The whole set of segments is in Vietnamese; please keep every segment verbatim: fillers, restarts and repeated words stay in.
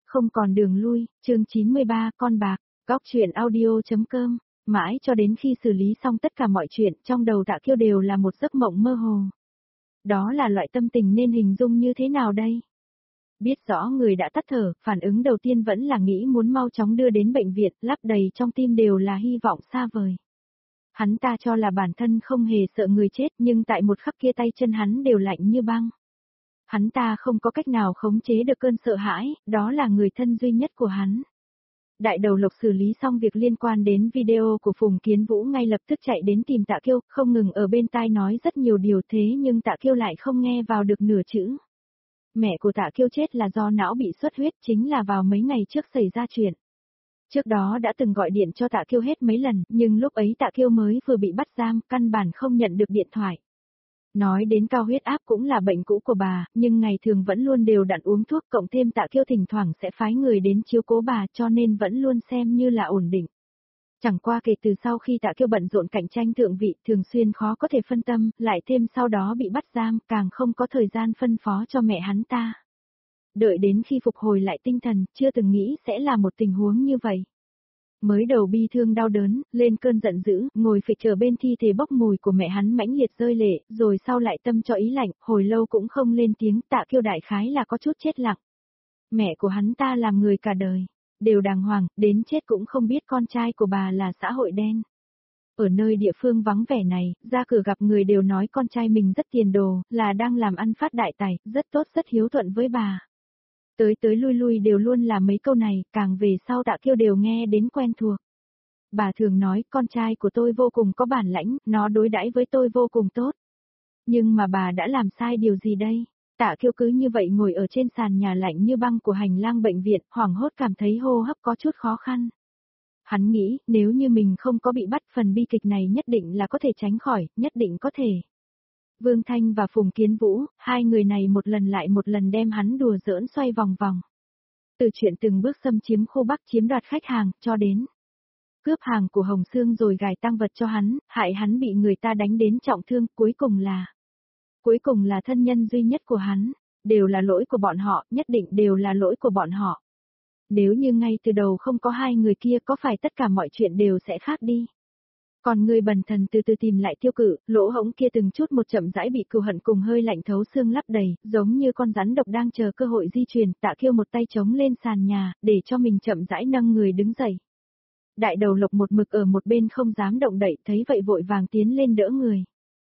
Không còn đường lui, chương chín mươi ba, con bạc, góc truyện audio.com, mãi cho đến khi xử lý xong tất cả mọi chuyện, trong đầu Tạ Kiêu đều là một giấc mộng mơ hồ. Đó là loại tâm tình nên hình dung như thế nào đây? Biết rõ người đã tắt thở, phản ứng đầu tiên vẫn là nghĩ muốn mau chóng đưa đến bệnh viện, lấp đầy trong tim đều là hy vọng xa vời. Hắn ta cho là bản thân không hề sợ người chết, nhưng tại một khắc kia tay chân hắn đều lạnh như băng. Hắn ta không có cách nào khống chế được cơn sợ hãi, đó là người thân duy nhất của hắn. Đại đầu Lộc xử lý xong việc liên quan đến video của Phùng Kiến Vũ ngay lập tức chạy đến tìm Tạ Kiêu, không ngừng ở bên tai nói rất nhiều điều thế nhưng Tạ Kiêu lại không nghe vào được nửa chữ. Mẹ của Tạ Kiêu chết là do não bị xuất huyết, chính là vào mấy ngày trước xảy ra chuyện. Trước đó đã từng gọi điện cho Tạ Kiêu hết mấy lần, nhưng lúc ấy Tạ Kiêu mới vừa bị bắt giam, căn bản không nhận được điện thoại. Nói đến cao huyết áp cũng là bệnh cũ của bà, nhưng ngày thường vẫn luôn đều đặn uống thuốc, cộng thêm Tạ Kiêu thỉnh thoảng sẽ phái người đến chiếu cố bà, cho nên vẫn luôn xem như là ổn định. Chẳng qua kể từ sau khi Tạ Kiêu bận rộn cạnh tranh thượng vị, thường xuyên khó có thể phân tâm, lại thêm sau đó bị bắt giam, càng không có thời gian phân phó cho mẹ hắn ta. Đợi đến khi phục hồi lại tinh thần, chưa từng nghĩ sẽ là một tình huống như vậy. Mới đầu bi thương đau đớn, lên cơn giận dữ, ngồi phịch ở bên thi thể bốc mùi của mẹ hắn mãnh liệt rơi lệ, rồi sau lại tâm cho ý lạnh, hồi lâu cũng không lên tiếng, Tạ Kiêu đại khái là có chút chết lặng. Mẹ của hắn ta làm người cả đời, đều đàng hoàng, đến chết cũng không biết con trai của bà là xã hội đen. Ở nơi địa phương vắng vẻ này, ra cửa gặp người đều nói con trai mình rất tiền đồ, là đang làm ăn phát đại tài, rất tốt rất hiếu thuận với bà. Tới tới lui lui đều luôn là mấy câu này, càng về sau Tạ Kiêu đều nghe đến quen thuộc. Bà thường nói con trai của tôi vô cùng có bản lãnh, nó đối đãi với tôi vô cùng tốt. Nhưng mà bà đã làm sai điều gì đây? Tạ Kiêu cứ như vậy ngồi ở trên sàn nhà lạnh như băng của hành lang bệnh viện, hoảng hốt cảm thấy hô hấp có chút khó khăn. Hắn nghĩ, nếu như mình không có bị bắt, phần bi kịch này nhất định là có thể tránh khỏi, nhất định có thể. Vương Thanh và Phùng Kiến Vũ, hai người này một lần lại một lần đem hắn đùa giỡn xoay vòng vòng. Từ chuyện từng bước xâm chiếm khu Bắc chiếm đoạt khách hàng, cho đến cướp hàng của Hồng Sương rồi gài tang vật cho hắn, hại hắn bị người ta đánh đến trọng thương, cuối cùng là... Cuối cùng là thân nhân duy nhất của hắn, đều là lỗi của bọn họ, nhất định đều là lỗi của bọn họ. Nếu như ngay từ đầu không có hai người kia có phải tất cả mọi chuyện đều sẽ khác đi. Còn người bần thần từ từ tìm lại tiêu cự, lỗ hổng kia từng chút một chậm rãi bị cừu hận cùng hơi lạnh thấu xương lấp đầy, giống như con rắn độc đang chờ cơ hội di truyền, Tạ Kiêu một tay chống lên sàn nhà, để cho mình chậm rãi nâng người đứng dậy. Đại đầu Lộc một mực ở một bên không dám động đậy, thấy vậy vội vàng tiến lên đỡ người.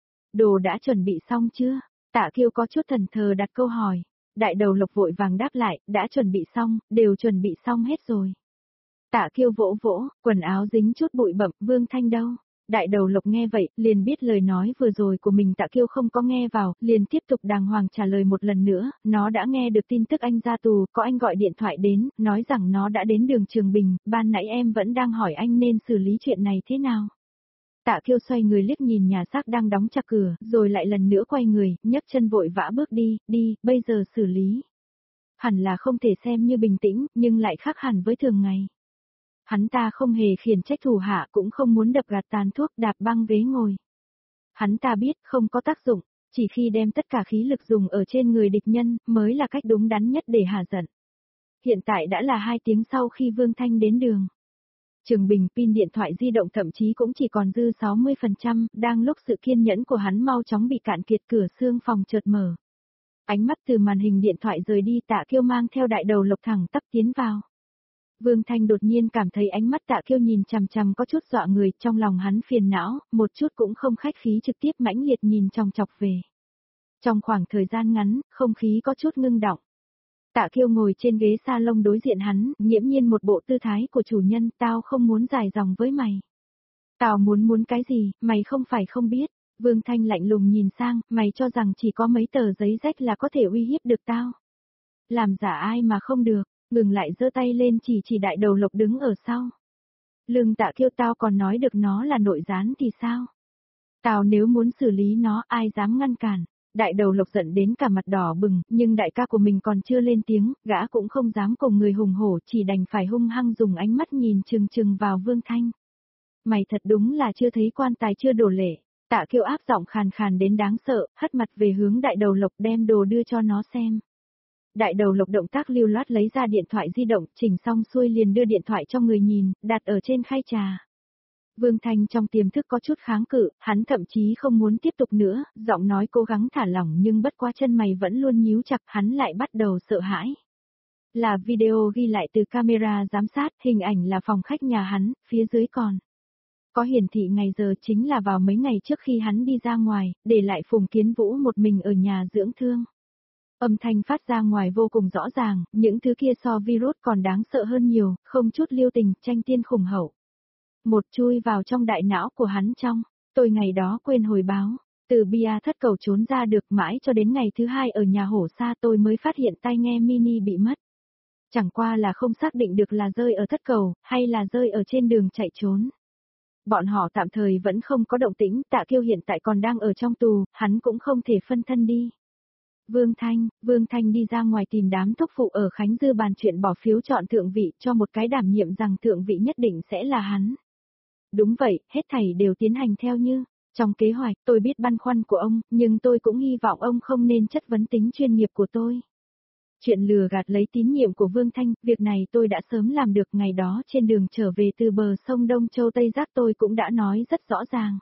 Đồ đã chuẩn bị xong chưa? Tạ Kiêu có chút thần thờ đặt câu hỏi. Đại đầu Lộc vội vàng đáp lại, đã chuẩn bị xong, đều chuẩn bị xong hết rồi. Tạ Kiêu vỗ vỗ, quần áo dính chút bụi bặm, Vương Thanh đâu? Đại đầu Lộc nghe vậy, liền biết lời nói vừa rồi của mình Tạ Kiêu không có nghe vào, liền tiếp tục đàng hoàng trả lời một lần nữa, nó đã nghe được tin tức anh ra tù, có anh gọi điện thoại đến, nói rằng nó đã đến đường Trường Bình, ban nãy em vẫn đang hỏi anh nên xử lý chuyện này thế nào. Tạ Kiêu xoay người liếc nhìn nhà xác đang đóng chặt cửa, rồi lại lần nữa quay người, nhấc chân vội vã bước đi, đi, bây giờ xử lý. Hẳn là không thể xem như bình tĩnh, nhưng lại khác hẳn với thường ngày. Hắn ta không hề khiển trách thủ hạ, cũng không muốn đập gạt tàn thuốc đạp băng ghế ngồi. Hắn ta biết không có tác dụng, chỉ khi đem tất cả khí lực dùng ở trên người địch nhân, mới là cách đúng đắn nhất để hạ giận. Hiện tại đã là hai tiếng sau khi Vương Thanh đến đường. Trường Bình pin điện thoại di động thậm chí cũng chỉ còn dư sáu mươi phần trăm, đang lúc sự kiên nhẫn của hắn mau chóng bị cạn kiệt, cửa xương phòng chợt mở. Ánh mắt từ màn hình điện thoại rời đi, Tạ Kiêu mang theo đại đầu Lộc thẳng tắp tiến vào. Vương Thanh đột nhiên cảm thấy ánh mắt Tạ Kiêu nhìn chằm chằm có chút dọa người, trong lòng hắn phiền não, một chút cũng không khách khí trực tiếp mãnh liệt nhìn chòng chọc về. Trong khoảng thời gian ngắn, không khí có chút ngưng đọng. Tạ Kiêu ngồi trên ghế salon đối diện hắn, nghiễm nhiên một bộ tư thái của chủ nhân, tao không muốn dài dòng với mày. Tao muốn muốn cái gì, mày không phải không biết. Vương Thanh lạnh lùng nhìn sang, mày cho rằng chỉ có mấy tờ giấy rách là có thể uy hiếp được tao. Làm giả ai mà không được, ngừng lại giơ tay lên chỉ chỉ đại đầu Lộc đứng ở sau. Lưng Tạ Kiêu, tao còn nói được nó là nội gián thì sao? Tao nếu muốn xử lý nó, ai dám ngăn cản? Đại đầu Lộc giận đến cả mặt đỏ bừng, nhưng đại ca của mình còn chưa lên tiếng, gã cũng không dám cùng người hùng hổ, chỉ đành phải hung hăng dùng ánh mắt nhìn chừng chừng vào Vương Thanh. Mày thật đúng là chưa thấy quan tài chưa đổ lệ. Tạ Kiêu áp giọng khàn khàn đến đáng sợ, hất mặt về hướng đại đầu Lộc, đem đồ đưa cho nó xem. Đại đầu Lộc động tác lưu loát lấy ra điện thoại di động, chỉnh xong xuôi liền đưa điện thoại cho người nhìn, đặt ở trên khay trà. Vương Thanh trong tiềm thức có chút kháng cự, hắn thậm chí không muốn tiếp tục nữa, giọng nói cố gắng thả lỏng nhưng bất quá chân mày vẫn luôn nhíu chặt, hắn lại bắt đầu sợ hãi. Là video ghi lại từ camera giám sát, hình ảnh là phòng khách nhà hắn, phía dưới còn có hiển thị ngày giờ, chính là vào mấy ngày trước khi hắn đi ra ngoài, để lại Phùng Kiến Vũ một mình ở nhà dưỡng thương. Âm thanh phát ra ngoài vô cùng rõ ràng, những thứ kia so virus còn đáng sợ hơn nhiều, không chút lưu tình, tranh tiên khủng hậu. Một chui vào trong đại não của hắn trong, tôi ngày đó quên hồi báo, từ bia thất cầu trốn ra được mãi cho đến ngày thứ hai ở nhà hổ xa tôi mới phát hiện tai nghe mini bị mất. Chẳng qua là không xác định được là rơi ở thất cầu, hay là rơi ở trên đường chạy trốn. Bọn họ tạm thời vẫn không có động tĩnh, Tạ Kiêu hiện tại còn đang ở trong tù, hắn cũng không thể phân thân đi. Vương Thanh, Vương Thanh đi ra ngoài tìm đám thúc phụ ở Khánh Dư bàn chuyện bỏ phiếu chọn thượng vị cho một cái đảm nhiệm rằng thượng vị nhất định sẽ là hắn. Đúng vậy, hết thảy đều tiến hành theo như trong kế hoạch. Tôi biết băn khoăn của ông, nhưng tôi cũng hy vọng ông không nên chất vấn tính chuyên nghiệp của tôi. Chuyện lừa gạt lấy tín nhiệm của Vương Thanh, việc này tôi đã sớm làm được, ngày đó trên đường trở về từ bờ sông Đông Châu Tây Giác tôi cũng đã nói rất rõ ràng.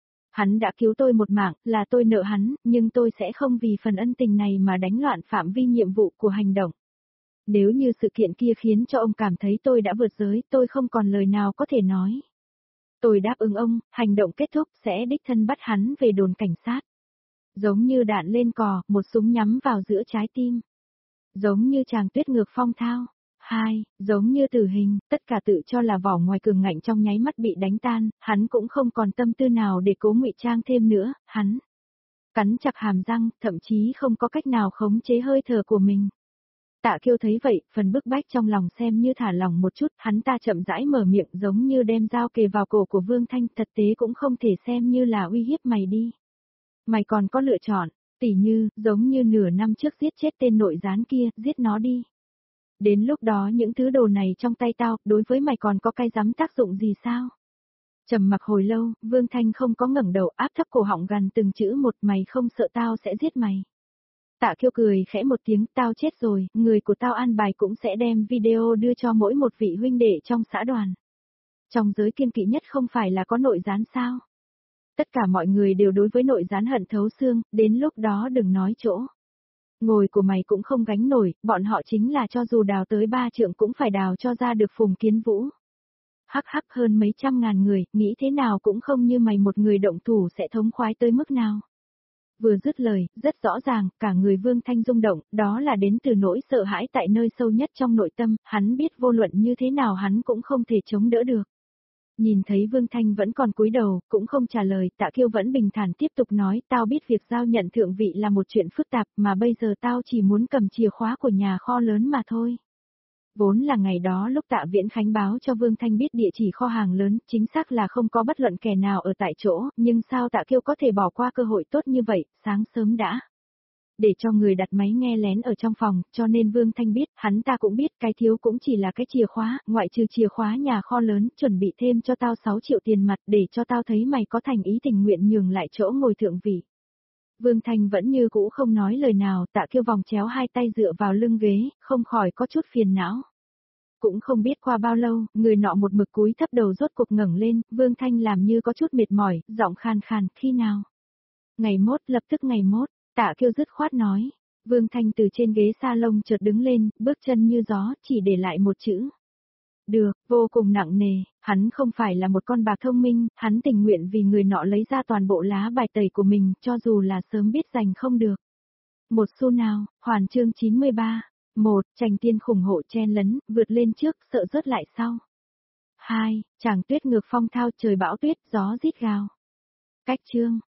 Hắn đã cứu tôi một mạng, là tôi nợ hắn, nhưng tôi sẽ không vì phần ân tình này mà đánh loạn phạm vi nhiệm vụ của hành động. Nếu như sự kiện kia khiến cho ông cảm thấy tôi đã vượt giới, tôi không còn lời nào có thể nói. Tôi đáp ứng ông, hành động kết thúc sẽ đích thân bắt hắn về đồn cảnh sát. Giống như đạn lên cò, một súng nhắm vào giữa trái tim. Giống như chàng tuyết ngược phong thao. Hai, giống như tử hình, tất cả tự cho là vỏ ngoài cường ngạnh trong nháy mắt bị đánh tan, hắn cũng không còn tâm tư nào để cố ngụy trang thêm nữa, hắn cắn chặt hàm răng, thậm chí không có cách nào khống chế hơi thở của mình. Tạ Kiêu thấy vậy, phần bức bách trong lòng xem như thả lỏng một chút, hắn ta chậm rãi mở miệng giống như đem dao kề vào cổ của Vương Thanh, thật tế cũng không thể xem như là uy hiếp mày đi. Mày còn có lựa chọn, tỉ như, giống như nửa năm trước giết chết tên nội gián kia, giết nó đi. Đến lúc đó những thứ đồ này trong tay tao, đối với mày còn có cái dám tác dụng gì sao? Trầm mặc hồi lâu, Vương Thanh không có ngẩng đầu, áp thấp cổ họng gần từng chữ một, mày không sợ tao sẽ giết mày. Tạ Kiêu cười khẽ một tiếng, tao chết rồi, người của tao an bài cũng sẽ đem video đưa cho mỗi một vị huynh đệ trong xã đoàn. Trong giới kiên kỵ nhất không phải là có nội gián sao? Tất cả mọi người đều đối với nội gián hận thấu xương, đến lúc đó đừng nói chỗ. Ngồi của mày cũng không gánh nổi, bọn họ chính là cho dù đào tới ba trượng cũng phải đào cho ra được Phùng Kiến Vũ. Hắc hắc, hơn mấy trăm ngàn người, nghĩ thế nào cũng không như mày một người động thủ sẽ thống khoái tới mức nào. Vừa dứt lời, rất rõ ràng, cả người Vương Thanh rung động, đó là đến từ nỗi sợ hãi tại nơi sâu nhất trong nội tâm, hắn biết vô luận như thế nào hắn cũng không thể chống đỡ được. Nhìn thấy Vương Thanh vẫn còn cúi đầu, cũng không trả lời, Tạ Kiêu vẫn bình thản tiếp tục nói, tao biết việc giao nhận thượng vị là một chuyện phức tạp, mà bây giờ tao chỉ muốn cầm chìa khóa của nhà kho lớn mà thôi. Vốn là ngày đó lúc Tạ Viễn Khánh báo cho Vương Thanh biết địa chỉ kho hàng lớn, chính xác là không có bất luận kẻ nào ở tại chỗ, nhưng sao Tạ Kiêu có thể bỏ qua cơ hội tốt như vậy, sáng sớm đã để cho người đặt máy nghe lén ở trong phòng, cho nên Vương Thanh biết, hắn ta cũng biết, cái thiếu cũng chỉ là cái chìa khóa, ngoại trừ chìa khóa nhà kho lớn, chuẩn bị thêm cho tao sáu triệu tiền mặt để cho tao thấy mày có thành ý tình nguyện nhường lại chỗ ngồi thượng vị. Vương Thanh vẫn như cũ không nói lời nào, Tạ Kiêu vòng chéo hai tay dựa vào lưng ghế, không khỏi có chút phiền não. Cũng không biết qua bao lâu, người nọ một mực cúi thấp đầu rốt cuộc ngẩng lên, Vương Thanh làm như có chút mệt mỏi, giọng khan khan, khi nào? Ngày mốt, lập tức ngày mốt. Tạ Kiêu dứt khoát nói. Vương Thanh từ trên ghế salon chợt đứng lên, bước chân như gió, chỉ để lại một chữ. Được, vô cùng nặng nề, hắn không phải là một con bạc thông minh, hắn tình nguyện vì người nọ lấy ra toàn bộ lá bài tẩy của mình, cho dù là sớm biết giành không được. Một xu nào, hoàn chương chín mươi ba. Một, tranh tiên khủng hộ chen lấn, vượt lên trước, sợ rớt lại sau. Hai, chàng tuyết ngược phong thao, trời bão tuyết, gió rít gào. Cách chương.